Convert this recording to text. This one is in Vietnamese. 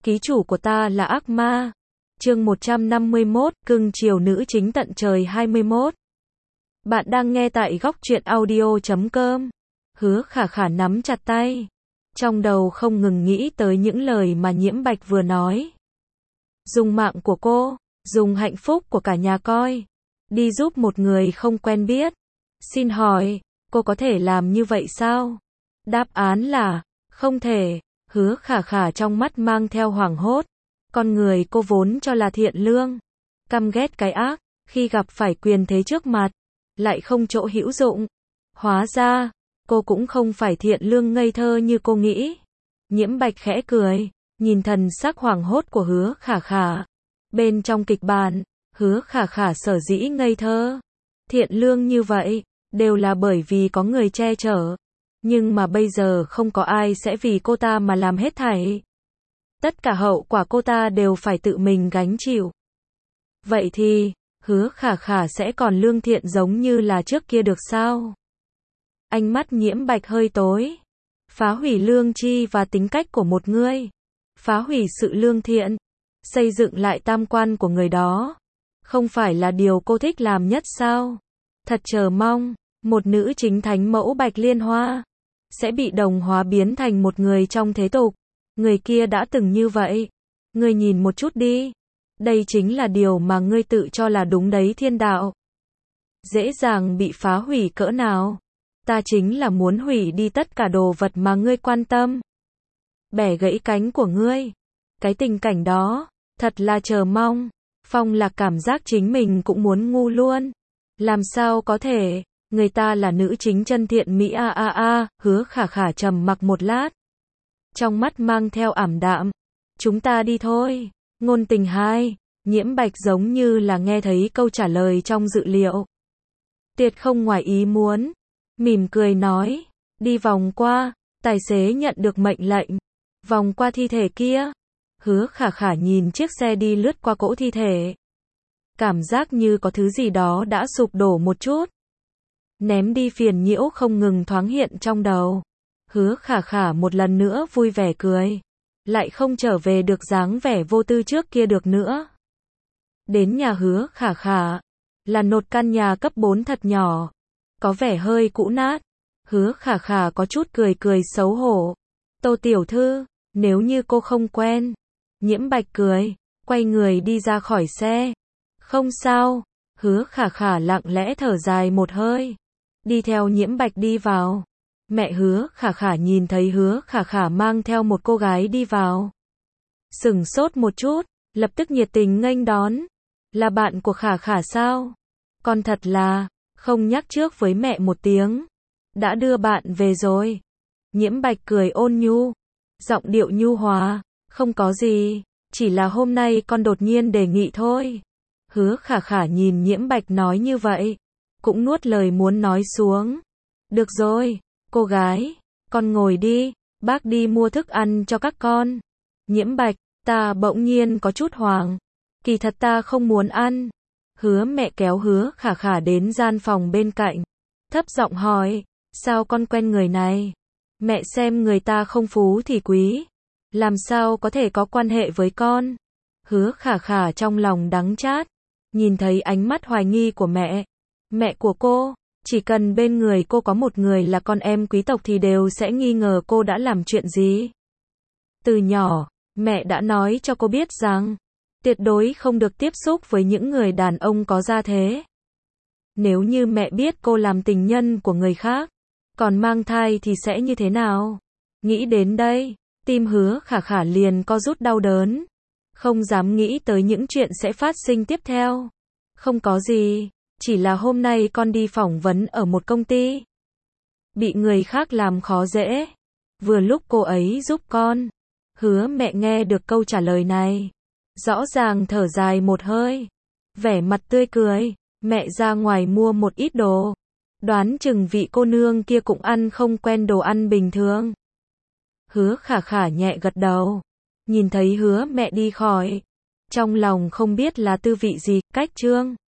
ký chủ của ta là ác ma. Chương 151, cưng chiều nữ chính tận trời 21. Bạn đang nghe tại góc truyện audio.com. Hứa Khả Khả nắm chặt tay, trong đầu không ngừng nghĩ tới những lời mà Nhiễm Bạch vừa nói. Dùng mạng của cô, dùng hạnh phúc của cả nhà coi, đi giúp một người không quen biết. Xin hỏi, cô có thể làm như vậy sao? Đáp án là, không thể. Hứa Khả Khả trong mắt mang theo hoảng hốt. Con người cô vốn cho là thiện lương, căm ghét cái ác, khi gặp phải quyền thế trước mặt, lại không chỗ hữu dụng. Hóa ra, cô cũng không phải thiện lương ngây thơ như cô nghĩ. Nhiễm Bạch khẽ cười, nhìn thần sắc hoảng hốt của Hứa Khả Khả. Bên trong kịch bản, Hứa Khả Khả sở dĩ ngây thơ, thiện lương như vậy, đều là bởi vì có người che chở. Nhưng mà bây giờ không có ai sẽ vì cô ta mà làm hết thảy. Tất cả hậu quả cô ta đều phải tự mình gánh chịu. Vậy thì, Hứa Khả Khả sẽ còn lương thiện giống như là trước kia được sao? Ánh mắt Nhiễm Bạch hơi tối. Phá hủy lương tri và tính cách của một người, phá hủy sự lương thiện, xây dựng lại tam quan của người đó, không phải là điều cô thích làm nhất sao? Thật chờ mong, một nữ chính thánh mẫu Bạch Liên Hoa sẽ bị đồng hóa biến thành một người trong thế tục. Người kia đã từng như vậy. Ngươi nhìn một chút đi. Đây chính là điều mà ngươi tự cho là đúng đấy thiên đạo. Dễ dàng bị phá hủy cỡ nào. Ta chính là muốn hủy đi tất cả đồ vật mà ngươi quan tâm. Bẻ gãy cánh của ngươi. Cái tình cảnh đó, thật là chờ mong. Phong Lạc cảm giác chính mình cũng muốn ngu luôn. Làm sao có thể, người ta là nữ chính chân thiện mỹ Hứa Khả Khả trầm mặc một lát. Trong mắt mang theo ảm đạm. Chúng ta đi thôi. Ngôn tình 2. Nhiễm Bạch giống như là nghe thấy câu trả lời trong dự liệu. Tuyệt không ngoài ý muốn. Mỉm cười nói. Đi vòng qua. Tài xế nhận được mệnh lệnh. Vòng qua thi thể kia. Hứa Khả Khả nhìn chiếc xe đi lướt qua cỗ thi thể. Cảm giác như có thứ gì đó đã sụp đổ một chút. Ném đi phiền nhiễu không ngừng thoáng hiện trong đầu. Hứa Khả Khả một lần nữa vui vẻ cười. Lại không trở về được dáng vẻ vô tư trước kia được nữa. Đến nhà Hứa Khả Khả. Là một căn nhà cấp 4 thật nhỏ. Có vẻ hơi cũ nát. Hứa Khả Khả có chút cười cười xấu hổ. Tô tiểu thư, nếu như cô không quen. Nhiễm Bạch cười, quay người đi ra khỏi xe. Không sao. Hứa Khả Khả lặng lẽ thở dài một hơi. Đi theo Nhiễm Bạch đi vào. Mẹ Hứa Khả Khả nhìn thấy Hứa Khả Khả mang theo một cô gái đi vào. Sửng sốt một chút, lập tức nhiệt tình nghênh đón. Là bạn của Khả Khả sao? Con thật là, không nhắc trước với mẹ một tiếng. Đã đưa bạn về rồi. Nhiễm Bạch cười ôn nhu. Giọng điệu nhu hòa. Không có gì, chỉ là hôm nay con đột nhiên đề nghị thôi. Hứa Khả Khả nhìn Nhiễm Bạch nói như vậy. Cũng nuốt lời muốn nói xuống. Được rồi. Cô gái, con ngồi đi, bác đi mua thức ăn cho các con. Nhiễm Bạch, ta bỗng nhiên có chút hoảng. Kỳ thật ta không muốn ăn. Hứa mẹ kéo Hứa Khả Khả đến gian phòng bên cạnh. Thấp giọng hỏi, sao con quen người này? Mẹ xem người ta không phú thì quý. Làm sao có thể có quan hệ với con? Hứa Khả Khả trong lòng đắng chát. Nhìn thấy ánh mắt hoài nghi của mẹ. Mẹ của cô. Chỉ cần bên người cô có một người là con em quý tộc thì đều sẽ nghi ngờ cô đã làm chuyện gì. Từ nhỏ, mẹ đã nói cho cô biết rằng, tuyệt đối không được tiếp xúc với những người đàn ông có gia thế. Nếu như mẹ biết cô làm tình nhân của người khác, còn mang thai thì sẽ như thế nào? Nghĩ đến đây, tim Hứa Khả Khả liền co rút đau đớn. Không dám nghĩ tới những chuyện sẽ phát sinh tiếp theo. Không có gì. Chỉ là hôm nay con đi phỏng vấn ở một công ty. Bị người khác làm khó dễ. Vừa lúc cô ấy giúp con. Hứa mẹ nghe được câu trả lời này. Rõ ràng thở dài một hơi. Vẻ mặt tươi cười. Mẹ ra ngoài mua một ít đồ. Đoán chừng vị cô nương kia cũng ăn không quen đồ ăn bình thường. Hứa Khả Khả nhẹ gật đầu. Nhìn thấy Hứa mẹ đi khỏi. Trong lòng không biết là tư vị gì. Cách chương